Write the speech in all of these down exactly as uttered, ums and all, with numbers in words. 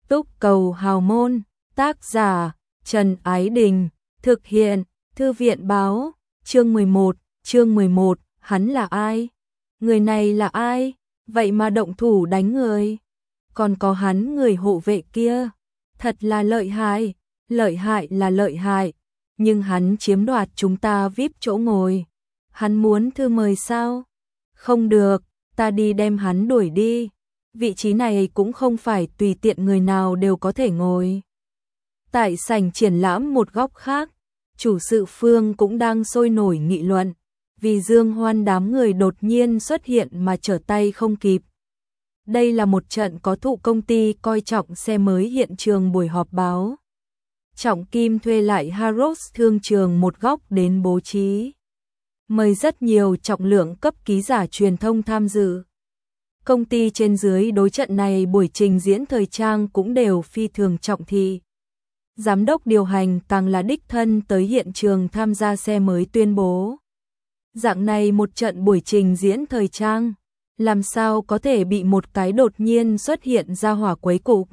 Túc Cầu Hào Môn, tác giả Trần Ái Đình, thực hiện Thư viện Báo, chương mười một, chương mười một, hắn là ai? Người này là ai? Vậy mà động thủ đánh người. Còn có hắn người hộ vệ kia, thật là lợi hại, lợi hại là lợi hại, nhưng hắn chiếm đoạt chúng ta víp chỗ ngồi. Hắn muốn thư mời sao? Không được, ta đi đem hắn đuổi đi. Vị trí này cũng không phải tùy tiện người nào đều có thể ngồi. Tại sảnh triển lãm một góc khác, chủ sự Phương cũng đang sôi nổi nghị luận, vì Dương Hoan đám người đột nhiên xuất hiện mà trở tay không kịp. Đây là một trận có thụ công ty coi trọng xe mới hiện trường buổi họp báo. Trọng Kim thuê lại Harrods thương trường một góc đến bố trí, mời rất nhiều trọng lượng cấp ký giả truyền thông tham dự. Công ty trên dưới đối trận này buổi trình diễn thời trang cũng đều phi thường trọng thị. Giám đốc điều hành càng là đích thân tới hiện trường tham gia xe mới tuyên bố. Dạng này một trận buổi trình diễn thời trang, làm sao có thể bị một cái đột nhiên xuất hiện ra hỏa quấy cục.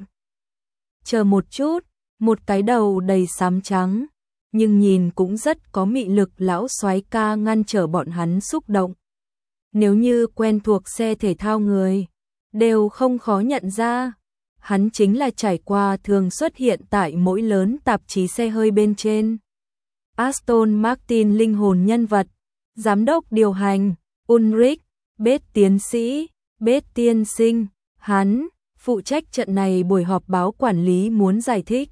Chờ một chút, một cái đầu đầy xám trắng, nhưng nhìn cũng rất có mị lực lão soái ca ngăn trở bọn hắn xúc động. Nếu như quen thuộc xe thể thao người, đều không khó nhận ra. Hắn chính là trải qua thường xuất hiện tại mỗi lớn tạp chí xe hơi bên trên. Aston Martin linh hồn nhân vật, giám đốc điều hành, Ulrich, Bết tiến sĩ, Bết tiên sinh, hắn, phụ trách trận này buổi họp báo quản lý muốn giải thích.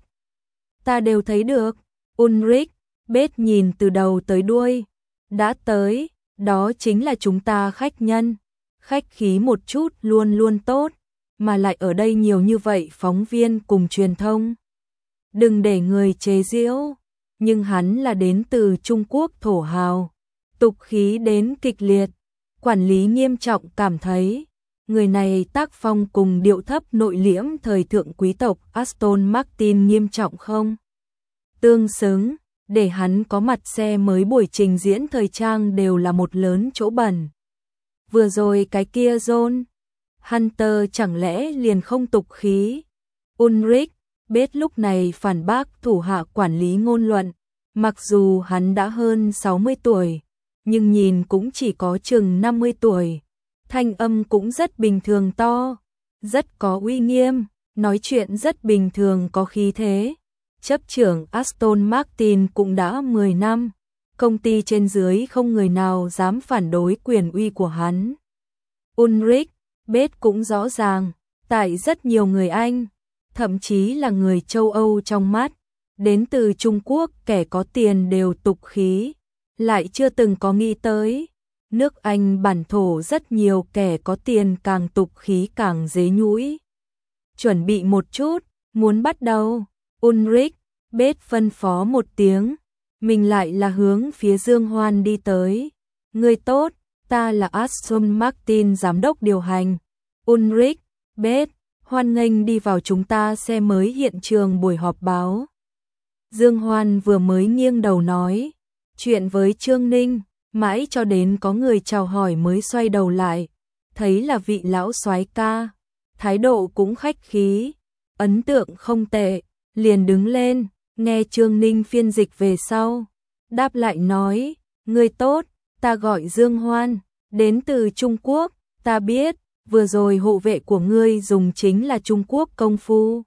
Ta đều thấy được, Ulrich, Bết nhìn từ đầu tới đuôi, đã tới, đó chính là chúng ta khách nhân, khách khí một chút luôn luôn tốt. Mà lại ở đây nhiều như vậy phóng viên cùng truyền thông. Đừng để người chế giễu, nhưng hắn là đến từ Trung Quốc thổ hào, tục khí đến kịch liệt, quản lý nghiêm trọng cảm thấy, người này tác phong cùng điệu thấp nội liễm thời thượng quý tộc Aston Martin nghiêm trọng không? Tương xứng, để hắn có mặt xe mới buổi trình diễn thời trang đều là một lớn chỗ bẩn. Vừa rồi cái kia John Hunter chẳng lẽ liền không tục khí? Ulrich, Bết lúc này phản bác thủ hạ quản lý ngôn luận, mặc dù hắn đã hơn sáu mươi tuổi, nhưng nhìn cũng chỉ có chừng năm mươi tuổi. Thanh âm cũng rất bình thường to, rất có uy nghiêm, nói chuyện rất bình thường có khí thế. Chấp trưởng Aston Martin cũng đã mười năm, công ty trên dưới không người nào dám phản đối quyền uy của hắn. Ulrich, Bết cũng rõ ràng, tại rất nhiều người Anh, thậm chí là người châu Âu trong mắt, đến từ Trung Quốc kẻ có tiền đều tục khí, lại chưa từng có nghĩ tới. Nước Anh bản thổ rất nhiều kẻ có tiền càng tục khí càng dế nhũi. Chuẩn bị một chút, muốn bắt đầu, Ulrich, Bết phân phó một tiếng, mình lại là hướng phía Dương Hoan đi tới. Người tốt. Ta là Aston Martin giám đốc điều hành. Ulrich, Bết, hoan nghênh đi vào chúng ta xe mới hiện trường buổi họp báo. Dương Hoan vừa mới nghiêng đầu nói chuyện với Trương Ninh, mãi cho đến có người chào hỏi mới xoay đầu lại, thấy là vị lão soái ca, thái độ cũng khách khí, ấn tượng không tệ, liền đứng lên, nghe Trương Ninh phiên dịch về sau, đáp lại nói, người tốt. Ta gọi Dương Hoan, đến từ Trung Quốc, ta biết, vừa rồi hộ vệ của ngươi dùng chính là Trung Quốc công phu.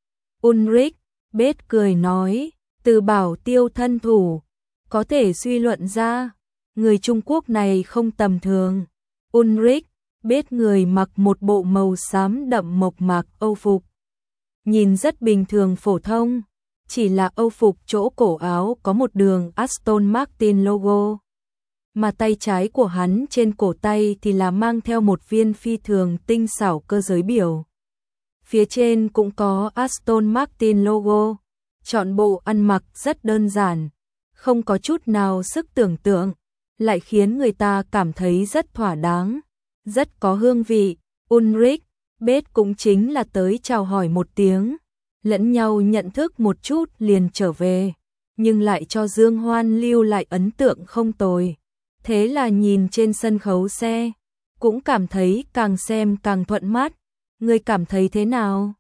Ulrich, Bết cười nói, từ bảo tiêu thân thủ, có thể suy luận ra, người Trung Quốc này không tầm thường. Ulrich, Bết người mặc một bộ màu xám đậm mộc mạc Âu phục, nhìn rất bình thường phổ thông, chỉ là Âu phục chỗ cổ áo có một đường Aston Martin logo. Mà tay trái của hắn trên cổ tay thì là mang theo một viên phi thường tinh xảo cơ giới biểu. Phía trên cũng có Aston Martin logo. Chọn bộ ăn mặc rất đơn giản, không có chút nào sức tưởng tượng, lại khiến người ta cảm thấy rất thỏa đáng, rất có hương vị. Ulrich, Bết cũng chính là tới chào hỏi một tiếng, lẫn nhau nhận thức một chút liền trở về, nhưng lại cho Dương Hoan lưu lại ấn tượng không tồi. Thế là nhìn trên sân khấu xe, cũng cảm thấy càng xem càng thuận mắt. Ngươi cảm thấy thế nào?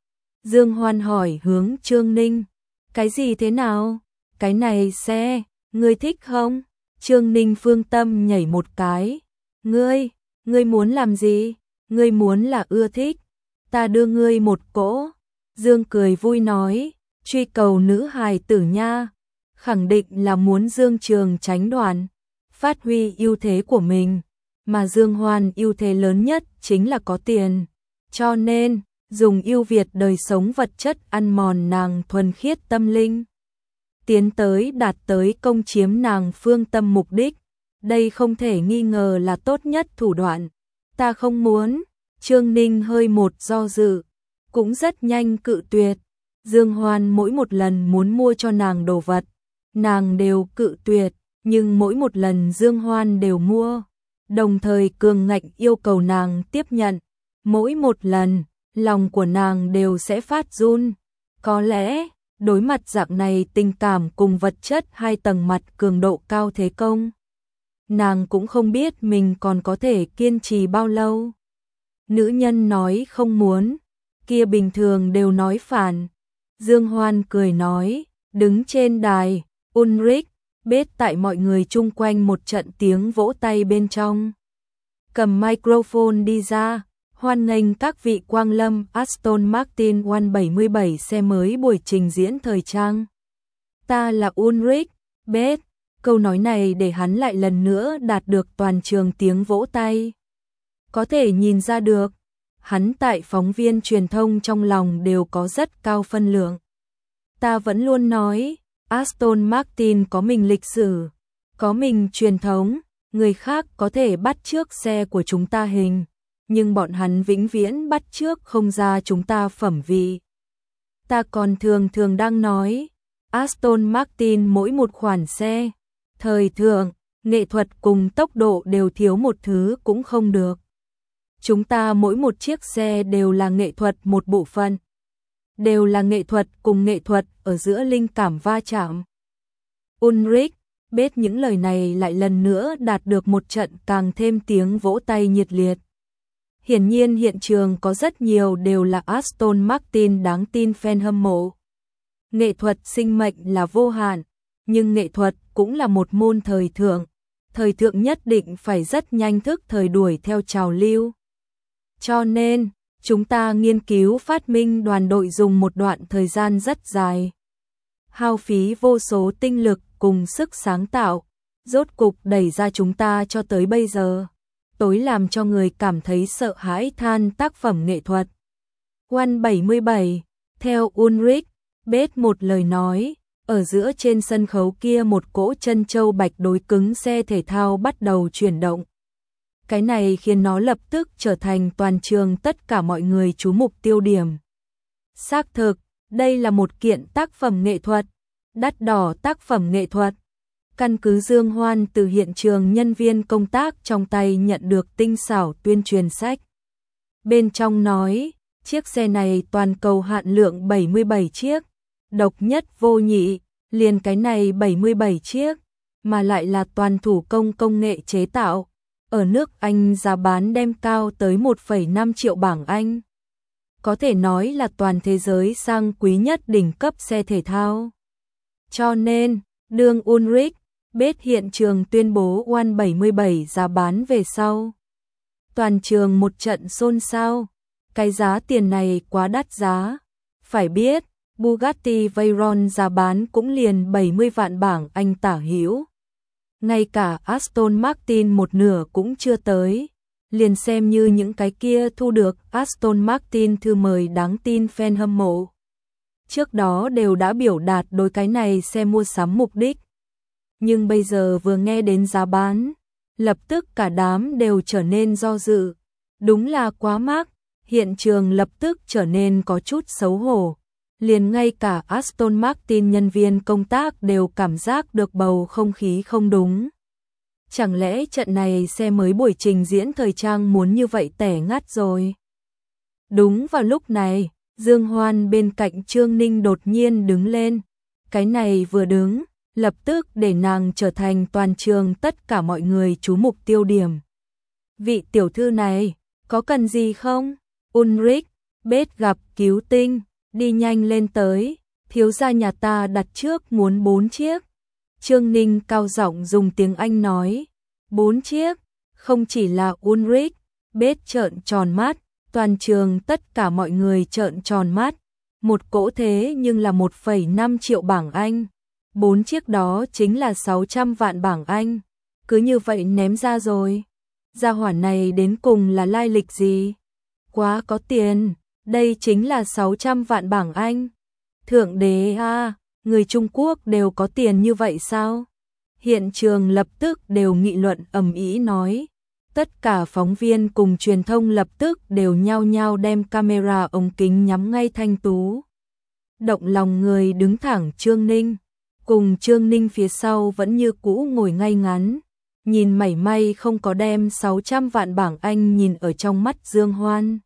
Dương Hoan hỏi hướng Trương Ninh. Cái gì thế nào? Cái này xe, ngươi thích không? Trương Ninh phương tâm nhảy một cái. Ngươi, ngươi muốn làm gì? Ngươi muốn là ưa thích. Ta đưa ngươi một cỗ. Dương cười vui nói, truy cầu nữ hài tử nha. Khẳng định là muốn Dương Trường tránh đoàn, phát huy ưu thế của mình. Mà Dương Hoan ưu thế lớn nhất chính là có tiền. Cho nên, dùng ưu việt đời sống vật chất ăn mòn nàng thuần khiết tâm linh. Tiến tới đạt tới công chiếm nàng phương tâm mục đích. Đây không thể nghi ngờ là tốt nhất thủ đoạn. Ta không muốn. Trương Ninh hơi một do dự, cũng rất nhanh cự tuyệt. Dương Hoan mỗi một lần muốn mua cho nàng đồ vật, nàng đều cự tuyệt, nhưng mỗi một lần Dương Hoan đều mua, đồng thời cường ngạnh yêu cầu nàng tiếp nhận. Mỗi một lần, lòng của nàng đều sẽ phát run. Có lẽ, đối mặt dạng này tình cảm cùng vật chất hai tầng mặt cường độ cao thế công, nàng cũng không biết mình còn có thể kiên trì bao lâu. Nữ nhân nói không muốn, kia bình thường đều nói phản. Dương Hoan cười nói, đứng trên đài, Ulrich, bết tại mọi người chung quanh một trận tiếng vỗ tay bên trong. Cầm microphone đi ra, hoan nghênh các vị quang lâm Aston Martin một bảy bảy xe mới buổi trình diễn thời trang. Ta là Ulrich, bết. Câu nói này để hắn lại lần nữa đạt được toàn trường tiếng vỗ tay. Có thể nhìn ra được, hắn tại phóng viên truyền thông trong lòng đều có rất cao phân lượng. Ta vẫn luôn nói, Aston Martin có mình lịch sử, có mình truyền thống, người khác có thể bắt chước xe của chúng ta hình, nhưng bọn hắn vĩnh viễn bắt chước không ra chúng ta phẩm vị. Ta còn thường thường đang nói, Aston Martin mỗi một khoản xe, thời thượng, nghệ thuật cùng tốc độ đều thiếu một thứ cũng không được. Chúng ta mỗi một chiếc xe đều là nghệ thuật một bộ phận, đều là nghệ thuật cùng nghệ thuật ở giữa linh cảm va chạm. Ulrich, biết những lời này lại lần nữa đạt được một trận càng thêm tiếng vỗ tay nhiệt liệt. Hiển nhiên hiện trường có rất nhiều đều là Aston Martin đáng tin fan hâm mộ. Nghệ thuật sinh mệnh là vô hạn, nhưng nghệ thuật cũng là một môn thời thượng. Thời thượng nhất định phải rất nhanh thức thời đuổi theo trào lưu. Cho nên, chúng ta nghiên cứu phát minh đoàn đội dùng một đoạn thời gian rất dài. Hao phí vô số tinh lực cùng sức sáng tạo, rốt cục đẩy ra chúng ta cho tới bây giờ. Tối làm cho người cảm thấy sợ hãi than tác phẩm nghệ thuật. một bảy bảy, theo Ulrich, bết một lời nói, ở giữa trên sân khấu kia một cỗ chân châu bạch đối cứng xe thể thao bắt đầu chuyển động. Cái này khiến nó lập tức trở thành toàn trường tất cả mọi người chú mục tiêu điểm. Xác thực, đây là một kiện tác phẩm nghệ thuật, đắt đỏ tác phẩm nghệ thuật. Căn cứ Dương Hoan từ hiện trường nhân viên công tác trong tay nhận được tinh xảo tuyên truyền sách. Bên trong nói, chiếc xe này toàn cầu hạn lượng bảy mươi bảy chiếc, độc nhất vô nhị, liền cái này bảy mươi bảy chiếc, mà lại là toàn thủ công công nghệ chế tạo. Ở nước Anh giá bán đem cao tới một phẩy năm triệu bảng Anh. Có thể nói là toàn thế giới sang quý nhất đỉnh cấp xe thể thao. Cho nên, đương Ulrich, bết hiện trường tuyên bố một bảy bảy giá bán về sau. Toàn trường một trận xôn xao, cái giá tiền này quá đắt giá. Phải biết, Bugatti Veyron giá bán cũng liền bảy mươi vạn bảng Anh tả hữu. Ngay cả Aston Martin một nửa cũng chưa tới, liền xem như những cái kia thu được Aston Martin thư mời đáng tin fan hâm mộ. Trước đó đều đã biểu đạt đối cái này xe mua sắm mục đích. Nhưng bây giờ vừa nghe đến giá bán, lập tức cả đám đều trở nên do dự. Đúng là quá mắc, hiện trường lập tức trở nên có chút xấu hổ. Liền ngay cả Aston Martin nhân viên công tác đều cảm giác được bầu không khí không đúng. Chẳng lẽ trận này xe mới buổi trình diễn thời trang muốn như vậy tẻ ngắt rồi? Đúng vào lúc này, Dương Hoan bên cạnh Trương Ninh đột nhiên đứng lên. Cái này vừa đứng, lập tức để nàng trở thành toàn trường tất cả mọi người chú mục tiêu điểm. Vị tiểu thư này, có cần gì không? Ulrich, bết gặp cứu tinh. đi nhanh lên tới, thiếu gia nhà ta đặt trước muốn bốn chiếc. Trương Ninh cao giọng dùng tiếng Anh nói, bốn chiếc, không chỉ là Ulrich, Bết trợn tròn mắt, toàn trường tất cả mọi người trợn tròn mắt, một cỗ thế nhưng là một phẩy năm triệu bảng Anh, bốn chiếc đó chính là sáu trăm vạn bảng Anh, cứ như vậy ném ra rồi. Gia hỏa này đến cùng là lai lịch gì? Quá có tiền, đây chính là sáu trăm vạn bảng Anh. Thượng đế a, người Trung Quốc đều có tiền như vậy sao? Hiện trường lập tức đều nghị luận ầm ĩ nói. Tất cả phóng viên cùng truyền thông lập tức đều nhao nhao đem camera ống kính nhắm ngay Thanh Tú. Động lòng người đứng thẳng Trương Ninh, cùng Trương Ninh phía sau vẫn như cũ ngồi ngay ngắn, nhìn mảy may không có đem sáu trăm vạn bảng Anh nhìn ở trong mắt Dương Hoan.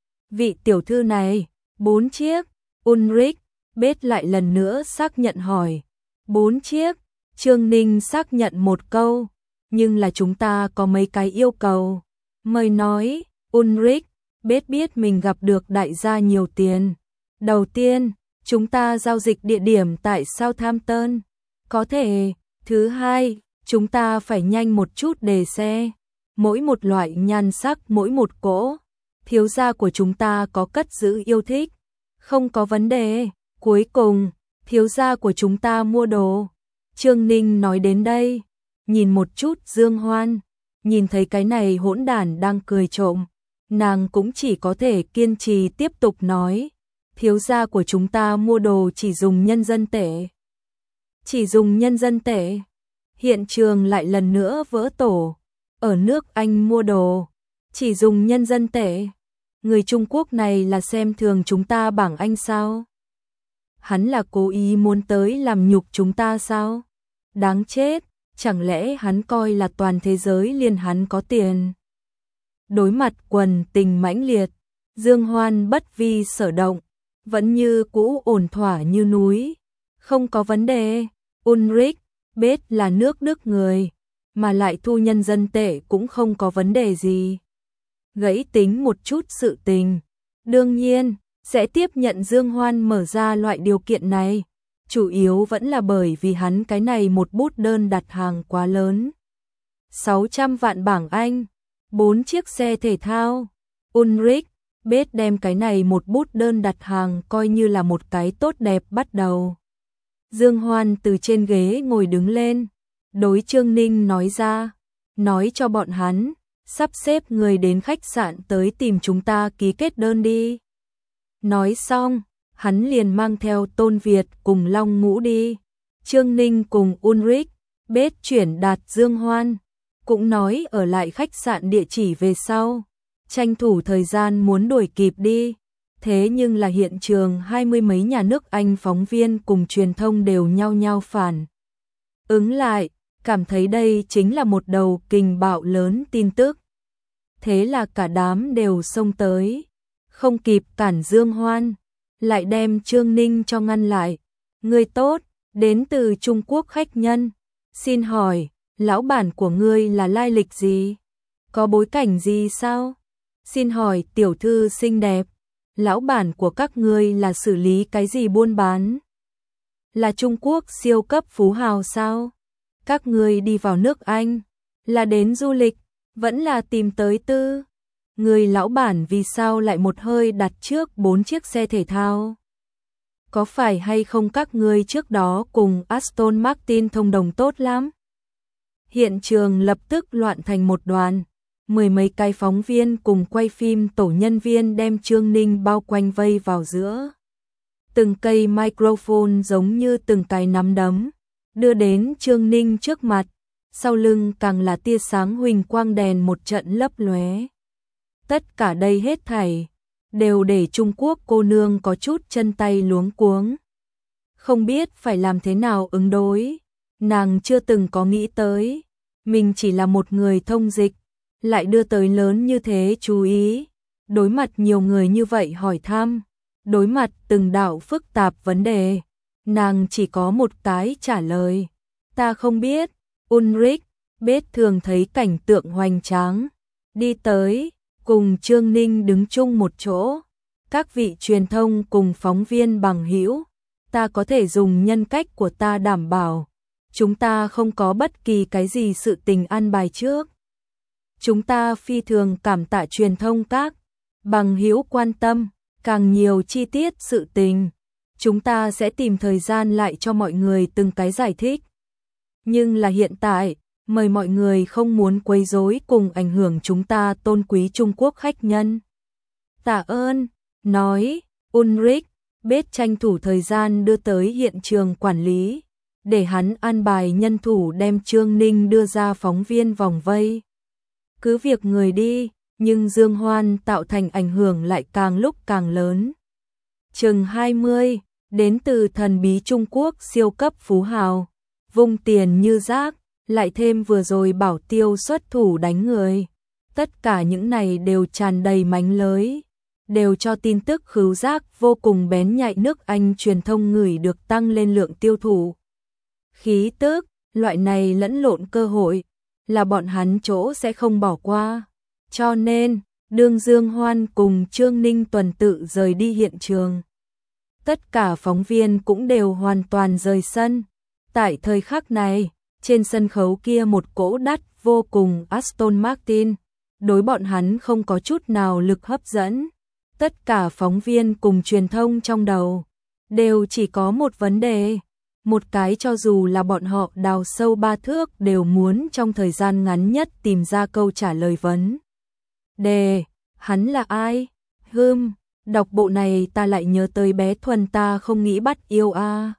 Vị tiểu thư này, bốn chiếc, Ulrich, Bết lại lần nữa xác nhận hỏi. Bốn chiếc, Trương Ninh xác nhận một câu, nhưng là chúng ta có mấy cái yêu cầu. Mời nói, Ulrich, Bết biết mình gặp được đại gia nhiều tiền. Đầu tiên, chúng ta giao dịch địa điểm tại Southampton. Có thể, thứ hai, chúng ta phải nhanh một chút đề xe. Mỗi một loại nhan sắc mỗi một cỗ. Thiếu gia của chúng ta có cất giữ yêu thích. Không có vấn đề. Cuối cùng, thiếu gia của chúng ta mua đồ. Trương Ninh nói đến đây, nhìn một chút Dương Hoan, nhìn thấy cái này hỗn đản đang cười trộm, nàng cũng chỉ có thể kiên trì tiếp tục nói, thiếu gia của chúng ta mua đồ chỉ dùng nhân dân tệ. Chỉ dùng nhân dân tệ. Hiện trường lại lần nữa vỡ tổ, ở nước Anh mua đồ, chỉ dùng nhân dân tệ. Người Trung Quốc này là xem thường chúng ta bảng Anh sao? Hắn là cố ý muốn tới làm nhục chúng ta sao? Đáng chết, chẳng lẽ hắn coi là toàn thế giới liền hắn có tiền? Đối mặt quần tình mãnh liệt, Dương Hoan bất vi sở động, vẫn như cũ ổn thỏa như núi. Không có vấn đề, Ulrich, Bết là nước Đức người, mà lại thu nhân dân tệ cũng không có vấn đề gì. Gãy tính một chút sự tình, đương nhiên sẽ tiếp nhận Dương Hoan mở ra loại điều kiện này, chủ yếu vẫn là bởi vì hắn cái này một bút đơn đặt hàng quá lớn. sáu trăm vạn bảng Anh, bốn chiếc xe thể thao. Ulrich, Bết đem cái này một bút đơn đặt hàng coi như là một cái tốt đẹp bắt đầu. Dương Hoan từ trên ghế ngồi đứng lên, đối Trương Ninh nói ra, nói cho bọn hắn, sắp xếp người đến khách sạn tới tìm chúng ta ký kết đơn đi. Nói xong, hắn liền mang theo Tôn Việt cùng Long Ngũ đi. Trương Ninh cùng Ulrich, Bết chuyển đạt Dương Hoan, cũng nói ở lại khách sạn địa chỉ về sau, tranh thủ thời gian muốn đuổi kịp đi. Thế nhưng là hiện trường hai mươi mấy nhà nước Anh phóng viên cùng truyền thông đều nhao nhao phản ứng lại, cảm thấy đây chính là một đầu kình bạo lớn tin tức. Thế là cả đám đều xông tới, không kịp cản Dương Hoan, lại đem Trương Ninh cho ngăn lại. Ngươi tốt, đến từ Trung Quốc khách nhân, xin hỏi, lão bản của ngươi là lai lịch gì? Có bối cảnh gì sao? Xin hỏi tiểu thư xinh đẹp, lão bản của các ngươi là xử lý cái gì buôn bán? Là Trung Quốc siêu cấp phú hào sao? Các ngươi đi vào nước Anh, là đến du lịch, vẫn là tìm tới tư? Người lão bản vì sao lại một hơi đặt trước bốn chiếc xe thể thao? Có phải hay không các ngươi trước đó cùng Aston Martin thông đồng tốt lắm? Hiện trường lập tức loạn thành một đoàn, mười mấy cái phóng viên cùng quay phim tổ nhân viên đem Trương Ninh bao quanh vây vào giữa. Từng cây microphone giống như từng cái nắm đấm, đưa đến Trương Ninh trước mặt, sau lưng càng là tia sáng huỳnh quang đèn một trận lấp lóe. Tất cả đây hết thảy đều để Trung Quốc cô nương có chút chân tay luống cuống, không biết phải làm thế nào ứng đối. Nàng chưa từng có nghĩ tới, mình chỉ là một người thông dịch, lại đưa tới lớn như thế chú ý. Đối mặt nhiều người như vậy hỏi thăm, đối mặt từng đạo phức tạp vấn đề, nàng chỉ có một cái trả lời. Ta không biết. Ulrich, Bết thường thấy cảnh tượng hoành tráng, đi tới, cùng Trương Ninh đứng chung một chỗ. Các vị truyền thông cùng phóng viên bằng hữu, ta có thể dùng nhân cách của ta đảm bảo, chúng ta không có bất kỳ cái gì sự tình ăn bài trước. Chúng ta phi thường cảm tạ truyền thông các bằng hữu quan tâm, càng nhiều chi tiết sự tình, chúng ta sẽ tìm thời gian lại cho mọi người từng cái giải thích. Nhưng là hiện tại, mời mọi người không muốn quấy rối cùng ảnh hưởng chúng ta tôn quý Trung Quốc khách nhân. Tạ ơn, nói, Ulrich, biết tranh thủ thời gian đưa tới hiện trường quản lý, để hắn an bài nhân thủ đem Trương Ninh đưa ra phóng viên vòng vây. Cứ việc người đi, nhưng Dương Hoan tạo thành ảnh hưởng lại càng lúc càng lớn. Chừng hai mươi, đến từ thần bí Trung Quốc siêu cấp phú hào, vung tiền như rác, lại thêm vừa rồi bảo tiêu xuất thủ đánh người. Tất cả những này đều tràn đầy mánh lới, đều cho tin tức khứu giác vô cùng bén nhạy nước Anh truyền thông ngửi được tăng lên lượng tiêu thụ. Khí tức, loại này lẫn lộn cơ hội, là bọn hắn chỗ sẽ không bỏ qua. Cho nên, đương Dương Hoan cùng Trương Ninh tuần tự rời đi hiện trường. Tất cả phóng viên cũng đều hoàn toàn rời sân. Tại thời khắc này, trên sân khấu kia một cỗ đắt vô cùng Aston Martin, đối bọn hắn không có chút nào lực hấp dẫn. Tất cả phóng viên cùng truyền thông trong đầu, đều chỉ có một vấn đề. Một cái cho dù là bọn họ đào sâu ba thước đều muốn trong thời gian ngắn nhất tìm ra câu trả lời vấn đề. Hắn là ai? Hừm, đọc bộ này ta lại nhớ tới bé Thuần ta không nghĩ bắt yêu a.